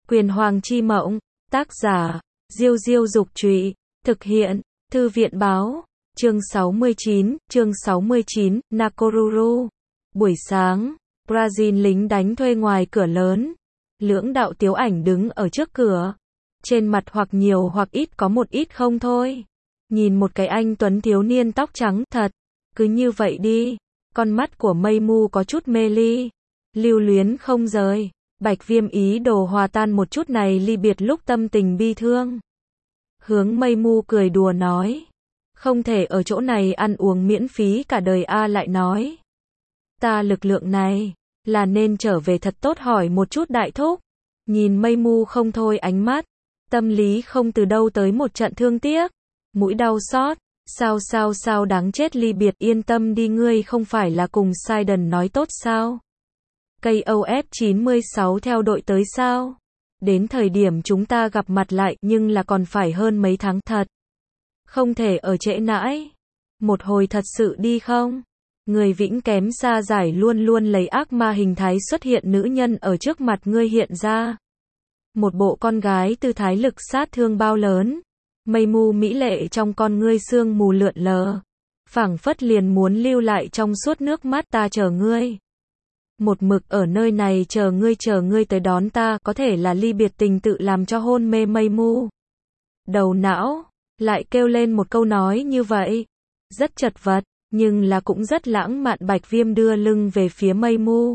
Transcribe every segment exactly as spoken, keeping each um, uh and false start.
Quyền Hoàng chi mộng, tác giả, Diêu Diêu Dục Trụy, thực hiện, Thư viện Báo, chương sáu mươi chín, chương sáu mươi chín, Nakoruru. Buổi sáng, Brazil lính đánh thuê ngoài cửa lớn. Lưỡng đạo tiếu ảnh đứng ở trước cửa. Trên mặt hoặc nhiều hoặc ít có một ít không thôi. Nhìn một cái anh tuấn thiếu niên tóc trắng, thật, cứ như vậy đi. Con mắt của Mây Mu có chút mê ly, lưu luyến không rời. Bạch Viêm ý đồ hòa tan một chút này ly biệt lúc tâm tình bi thương. Hướng Mây Mu cười đùa nói, không thể ở chỗ này ăn uống miễn phí cả đời a. Lại nói, ta lực lượng này, là nên trở về thật tốt. Hỏi một chút đại thúc. Nhìn Mây Mu không thôi ánh mắt, tâm lý không từ đâu tới một trận thương tiếc, mũi đau xót. Sao sao sao đáng chết, ly biệt. Yên tâm đi, ngươi không phải là cùng Sidon nói tốt sao? Cây O F chín mươi sáu theo đội tới sao? Đến thời điểm chúng ta gặp mặt lại, nhưng là còn phải hơn mấy tháng thật. Không thể ở trễ nãi. Một hồi thật sự đi không? Người vĩnh kém xa giải luôn luôn lấy ác ma hình thái xuất hiện, nữ nhân ở trước mặt ngươi hiện ra. Một bộ con gái tư thái lực sát thương bao lớn. Mây Mu mỹ lệ trong con ngươi sương mù lượn lờ, phảng phất liền muốn lưu lại trong suốt nước mắt. Ta chờ ngươi, một mực ở nơi này chờ ngươi, chờ ngươi tới đón ta. Có thể là ly biệt tình tự làm cho hôn mê Mây Mu. Đầu não lại kêu lên một câu nói như vậy, rất chật vật, nhưng là cũng rất lãng mạn. Bạch Viêm đưa lưng về phía Mây Mu,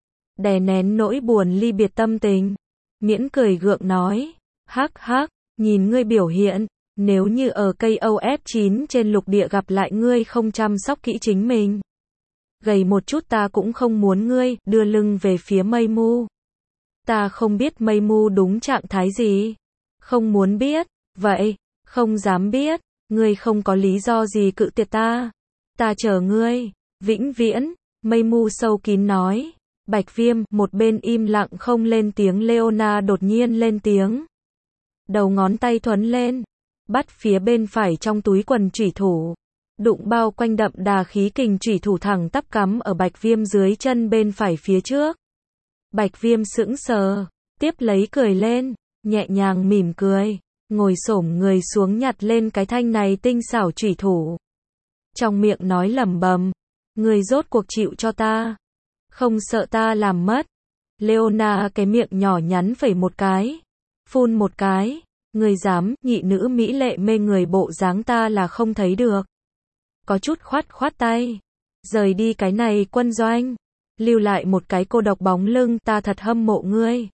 đè nén nỗi buồn ly biệt tâm tình, miễn cười gượng nói, hắc hắc, nhìn ngươi biểu hiện, nếu như ở cây O F chín trên lục địa gặp lại ngươi không chăm sóc kỹ chính mình, gầy một chút ta cũng không muốn ngươi. Đưa lưng về phía Mây Mu. Ta không biết Mây Mu đúng trạng thái gì. Không muốn biết. Vậy, không dám biết. Ngươi không có lý do gì cự tuyệt ta. Ta chờ ngươi, vĩnh viễn. Mây Mu sâu kín nói. Bạch Viêm, một bên im lặng không lên tiếng. Leona đột nhiên lên tiếng. Đầu ngón tay thuấn lên, bắt phía bên phải trong túi quần chủy thủ. Đụng bao quanh đậm đà khí kình, chủy thủ thẳng tắp cắm ở Bạch Viêm dưới chân bên phải phía trước. Bạch Viêm sững sờ, tiếp lấy cười lên, nhẹ nhàng mỉm cười, ngồi xổm người xuống nhặt lên cái thanh này tinh xảo chủy thủ. Trong miệng nói lẩm bẩm, ngươi rốt cuộc chịu cho ta, không sợ ta làm mất. Leona cái miệng nhỏ nhắn phẩy một cái, phun một cái, ngươi dám. Nhị nữ mỹ lệ mê người bộ dáng ta là không thấy được. Có chút khoát khoát tay, rời đi cái này quân doanh, lưu lại một cái cô độc bóng lưng. Ta thật hâm mộ ngươi.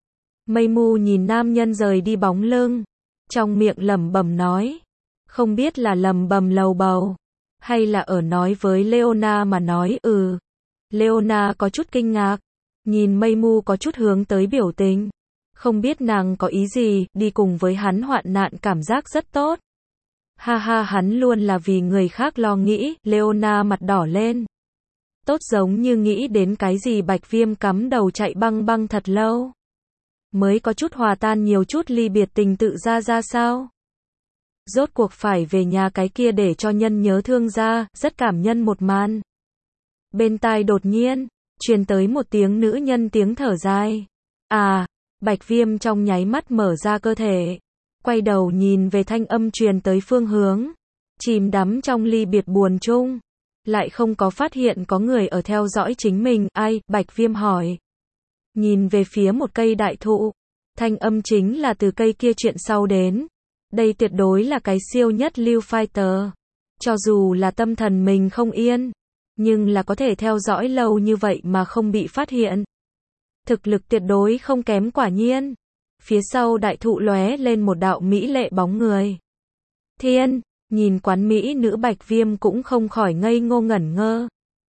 Mây Mu nhìn nam nhân rời đi bóng lưng, trong miệng lẩm bẩm nói, không biết là lẩm bẩm lầu bầu, hay là ở nói với Leona mà nói. Ừ. Leona có chút kinh ngạc, nhìn Mây Mu có chút hướng tới biểu tình, không biết nàng có ý gì. Đi cùng với hắn hoạn nạn cảm giác rất tốt. Ha ha, hắn luôn là vì người khác lo nghĩ. Leona mặt đỏ lên, tốt giống như nghĩ đến cái gì. Bạch Viêm cắm đầu chạy băng băng thật lâu, mới có chút hòa tan nhiều chút ly biệt tình tự ra ra sao. Rốt cuộc phải về nhà cái kia để cho nhân nhớ thương ra, rất cảm nhân một màn. Bên tai đột nhiên truyền tới một tiếng nữ nhân tiếng thở dài. À, Bạch Viêm trong nháy mắt mở ra cơ thể, quay đầu nhìn về thanh âm truyền tới phương hướng, chìm đắm trong ly biệt buồn chung, lại không có phát hiện có người ở theo dõi chính mình. Ai? Bạch Viêm hỏi. Nhìn về phía một cây đại thụ, thanh âm chính là từ cây kia chuyện sau đến. Đây tuyệt đối là cái siêu nhất lưu fighter. Cho dù là tâm thần mình không yên, nhưng là có thể theo dõi lâu như vậy mà không bị phát hiện. Thực lực tuyệt đối không kém quả nhiên. Phía sau đại thụ lóe lên một đạo mỹ lệ bóng người. Thiên, nhìn quán mỹ nữ Bạch Viêm cũng không khỏi ngây ngô ngẩn ngơ.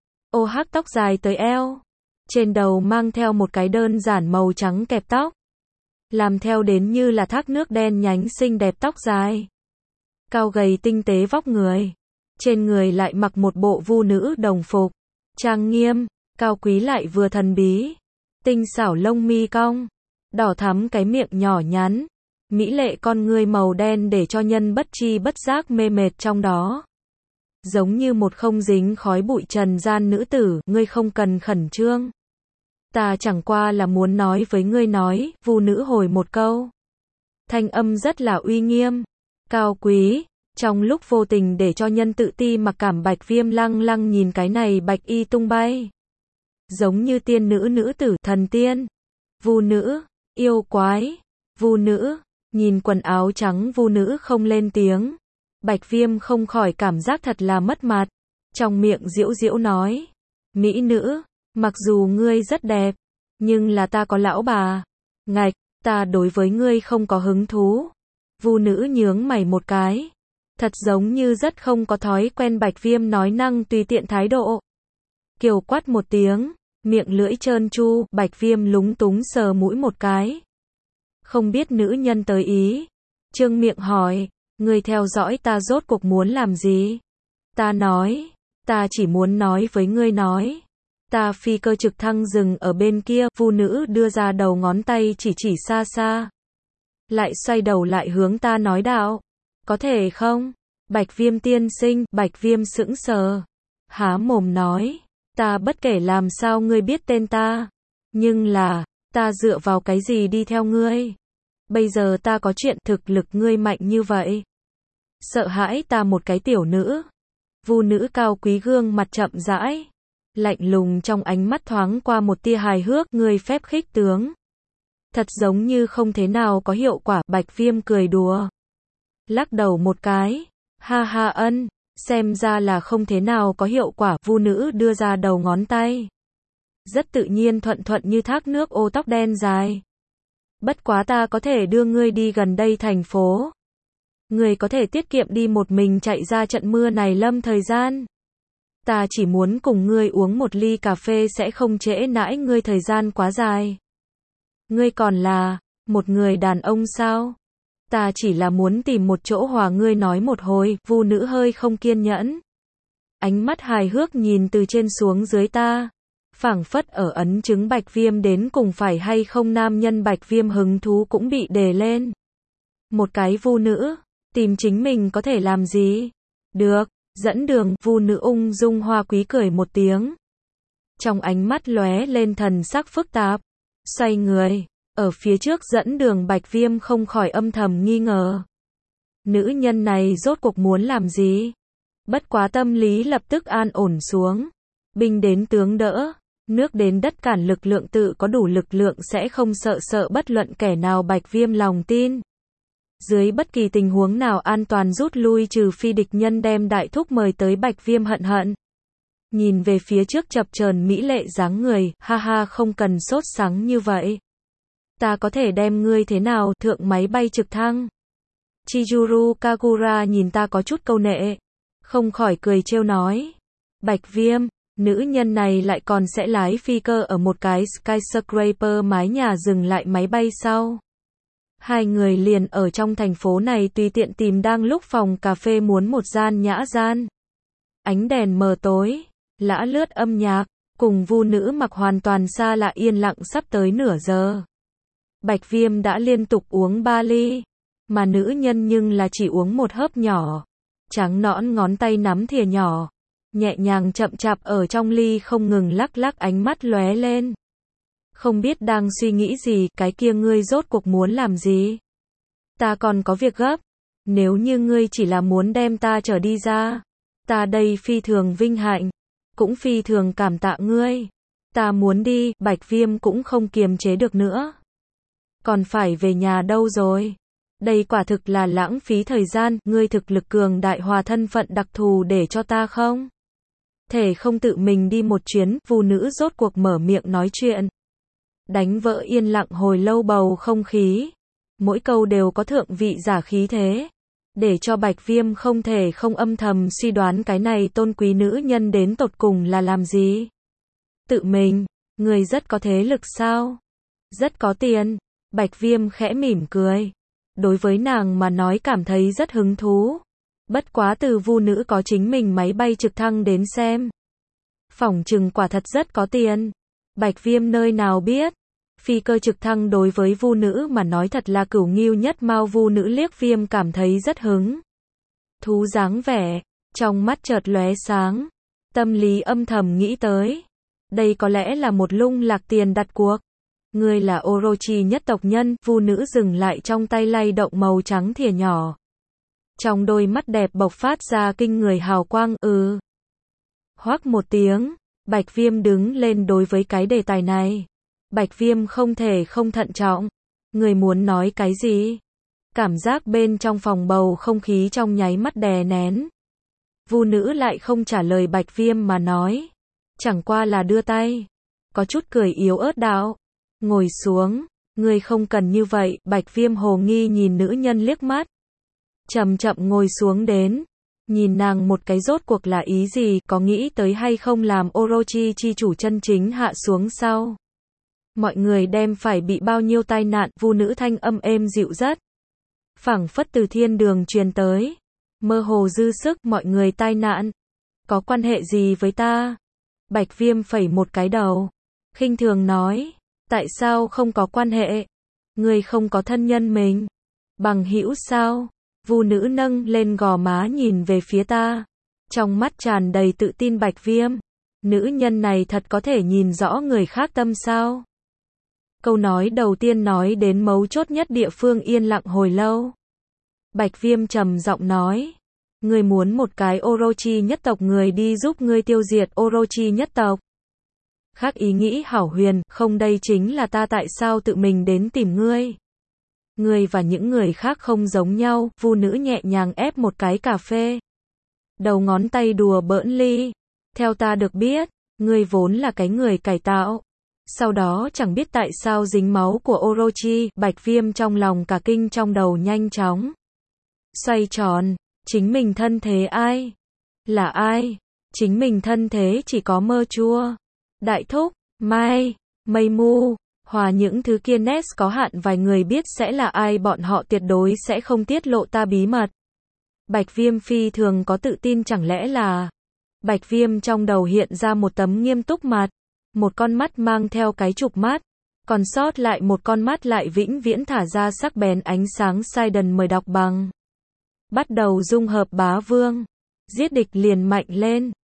Ô hắc tóc dài tới eo, trên đầu mang theo một cái đơn giản màu trắng kẹp tóc, làm theo đến như là thác nước đen nhánh xinh đẹp tóc dài. Cao gầy tinh tế vóc người, trên người lại mặc một bộ vu nữ đồng phục, trang nghiêm, cao quý lại vừa thần bí. Tinh xảo lông mi cong, đỏ thắm cái miệng nhỏ nhắn, mỹ lệ con ngươi màu đen để cho nhân bất chi bất giác mê mệt trong đó. Giống như một không dính khói bụi trần gian nữ tử. Ngươi không cần khẩn trương. Ta chẳng qua là muốn nói với ngươi nói, Vu nữ hồi một câu. Thanh âm rất là uy nghiêm, cao quý, trong lúc vô tình để cho nhân tự ti mặc cảm Bạch Viêm lăng lăng nhìn cái này bạch y tung bay. Giống như tiên nữ nữ tử, thần tiên. Vu nữ, yêu quái, Vu nữ, nhìn quần áo trắng Vu nữ không lên tiếng. Bạch Viêm không khỏi cảm giác thật là mất mặt. Trong miệng giễu giễu nói, mỹ nữ, mặc dù ngươi rất đẹp, nhưng là ta có lão bà. Ngạch, ta đối với ngươi không có hứng thú. Vu nữ nhướng mày một cái. Thật giống như rất không có thói quen Bạch Viêm nói năng tùy tiện thái độ. Kiều quát một tiếng, miệng lưỡi trơn tru, Bạch Viêm lúng túng sờ mũi một cái. Không biết nữ nhân tới ý. Trương miệng hỏi, ngươi theo dõi ta rốt cuộc muốn làm gì? Ta nói, ta chỉ muốn nói với ngươi nói. Ta phi cơ trực thăng dừng ở bên kia, Vu nữ đưa ra đầu ngón tay chỉ chỉ xa xa. Lại xoay đầu lại hướng ta nói đạo. Có thể không? Bạch Viêm tiên sinh, Bạch Viêm sững sờ. Há mồm nói, ta bất kể làm sao ngươi biết tên ta. Nhưng là, ta dựa vào cái gì đi theo ngươi? Bây giờ ta có chuyện thực lực ngươi mạnh như vậy. Sợ hãi ta một cái tiểu nữ. Vu nữ cao quý gương mặt chậm rãi. Lạnh lùng trong ánh mắt thoáng qua một tia hài hước, ngươi phép khích tướng. Thật giống như không thế nào có hiệu quả, Bạch Viêm cười đùa. Lắc đầu một cái, ha ha ân, xem ra là không thế nào có hiệu quả, Vu nữ đưa ra đầu ngón tay. Rất tự nhiên thuận thuận như thác nước ô tóc đen dài. Bất quá ta có thể đưa ngươi đi gần đây thành phố. Ngươi có thể tiết kiệm đi một mình chạy ra trận mưa này lâm thời gian. Ta chỉ muốn cùng ngươi uống một ly cà phê sẽ không trễ nãi ngươi thời gian quá dài. Ngươi còn là một người đàn ông sao? Ta chỉ là muốn tìm một chỗ hòa ngươi nói một hồi, Vu nữ hơi không kiên nhẫn. Ánh mắt hài hước nhìn từ trên xuống dưới ta. Phảng phất ở ấn chứng Bạch Viêm đến cùng phải hay không nam nhân, Bạch Viêm hứng thú cũng bị đề lên. Một cái Vu nữ, tìm chính mình có thể làm gì? Được, dẫn đường, Vu nữ ung dung hoa quý cười một tiếng. Trong ánh mắt lóe lên thần sắc phức tạp. Xoay người, ở phía trước dẫn đường, Bạch Viêm không khỏi âm thầm nghi ngờ. Nữ nhân này rốt cuộc muốn làm gì? Bất quá tâm lý lập tức an ổn xuống. Binh đến tướng đỡ, nước đến đất cản, lực lượng tự có đủ lực lượng sẽ không sợ sợ bất luận kẻ nào, Bạch Viêm lòng tin. Dưới bất kỳ tình huống nào an toàn rút lui, trừ phi địch nhân đem đại thúc mời tới, Bạch Viêm hận hận. Nhìn về phía trước chập chờn mỹ lệ dáng người, ha ha, không cần sốt sắng như vậy. Ta có thể đem ngươi thế nào, thượng máy bay trực thăng. Chizuru Kagura nhìn ta có chút câu nệ, không khỏi cười trêu nói. Bạch Viêm, nữ nhân này lại còn sẽ lái phi cơ ở một cái skyscraper mái nhà dừng lại máy bay sau. Hai người liền ở trong thành phố này tùy tiện tìm, đang lúc phòng cà phê muốn một gian nhã gian. Ánh đèn mờ tối, lã lướt âm nhạc, cùng Vu nữ mặc hoàn toàn xa lạ yên lặng sắp tới nửa giờ. Bạch Viêm đã liên tục uống ba ly, mà nữ nhân nhưng là chỉ uống một hớp nhỏ. Trắng nõn ngón tay nắm thìa nhỏ, nhẹ nhàng chậm chạp ở trong ly không ngừng lắc lắc, ánh mắt lóe lên. Không biết đang suy nghĩ gì, cái kia ngươi rốt cuộc muốn làm gì? Ta còn có việc gấp. Nếu như ngươi chỉ là muốn đem ta trở đi ra, ta đây phi thường vinh hạnh, cũng phi thường cảm tạ ngươi. Ta muốn đi, Bạch Viêm cũng không kiềm chế được nữa. Còn phải về nhà đâu rồi? Đây quả thực là lãng phí thời gian, ngươi thực lực cường đại hòa thân phận đặc thù để cho ta không? Thể không tự mình đi một chuyến, Vu nữ rốt cuộc mở miệng nói chuyện. Đánh vỡ yên lặng hồi lâu bầu không khí. Mỗi câu đều có thượng vị giả khí thế. Để cho Bạch Viêm không thể không âm thầm suy đoán cái này tôn quý nữ nhân đến tột cùng là làm gì. Tự mình, người rất có thế lực sao? Rất có tiền. Bạch Viêm khẽ mỉm cười. Đối với nàng mà nói cảm thấy rất hứng thú. Bất quá từ Vu nữ có chính mình máy bay trực thăng đến xem, phỏng chừng quả thật rất có tiền. Bạch Viêm nơi nào biết, phi cơ trực thăng đối với Vu nữ mà nói thật là cửu nghiêu nhất mao. Vu nữ liếc Viêm cảm thấy rất hứng thú dáng vẻ, trong mắt chợt lóe sáng, tâm lý âm thầm nghĩ tới, Đây có lẽ là một lung lạc tiền đặt cuộc. Ngươi là Orochi nhất tộc nhân, vu nữ dừng lại trong tay lay động màu trắng thìa nhỏ. Trong đôi mắt đẹp bộc phát ra kinh người hào quang, ừ. Hoắc một tiếng, Bạch Viêm đứng lên đối với cái đề tài này. Bạch Viêm không thể không thận trọng. Người muốn nói cái gì? Cảm giác bên trong phòng bầu không khí trong nháy mắt đè nén. Vu nữ lại không trả lời Bạch Viêm mà nói. Chẳng qua là đưa tay. Có chút cười yếu ớt đạo. Ngồi xuống. Ngươi không cần như vậy. Bạch Viêm hồ nghi nhìn nữ nhân liếc mắt. Chậm chậm ngồi xuống đến. Nhìn nàng một cái rốt cuộc là ý gì, có nghĩ tới hay không làm Orochi chi chủ chân chính hạ xuống sau. Mọi người đem phải bị bao nhiêu tai nạn, vu nữ thanh âm êm dịu rất. Phảng phất từ thiên đường truyền tới. Mơ hồ dư sức, mọi người tai nạn. Có quan hệ gì với ta? Bạch Viêm phẩy một cái đầu. Khinh thường nói. Tại sao không có quan hệ? Người không có thân nhân mình. Bằng hữu sao? Vu nữ nâng lên gò má nhìn về phía ta. Trong mắt tràn đầy tự tin Bạch Viêm. Nữ nhân này thật có thể nhìn rõ người khác tâm sao? Câu nói đầu tiên nói đến mấu chốt nhất địa phương yên lặng hồi lâu. Bạch Viêm trầm giọng nói. Ngươi muốn một cái Orochi nhất tộc người đi giúp ngươi tiêu diệt Orochi nhất tộc. Khác ý nghĩ hảo huyền, không đây chính là ta tại sao tự mình đến tìm ngươi. Ngươi và những người khác không giống nhau, vu nữ nhẹ nhàng ép một cái cà phê. Đầu ngón tay đùa bỡn ly. Theo ta được biết, ngươi vốn là cái người cải tạo. Sau đó chẳng biết tại sao dính máu của Orochi, Bạch Viêm trong lòng cả kinh trong đầu nhanh chóng. Xoay tròn, chính mình thân thế ai? Là ai? Chính mình thân thế chỉ có mơ chua. Đại thúc, Mai, Mây Mu, Hòa những thứ kia Ness có hạn vài người biết sẽ là ai bọn họ tuyệt đối sẽ không tiết lộ ta bí mật. Bạch Viêm phi thường có tự tin chẳng lẽ là... Bạch Viêm trong đầu hiện ra một tấm nghiêm túc mặt. Một con mắt mang theo cái trục mắt. Còn sót lại một con mắt lại vĩnh viễn thả ra sắc bén ánh sáng sai đần mời đọc bằng. Bắt đầu dung hợp bá vương. Giết địch liền mạnh lên.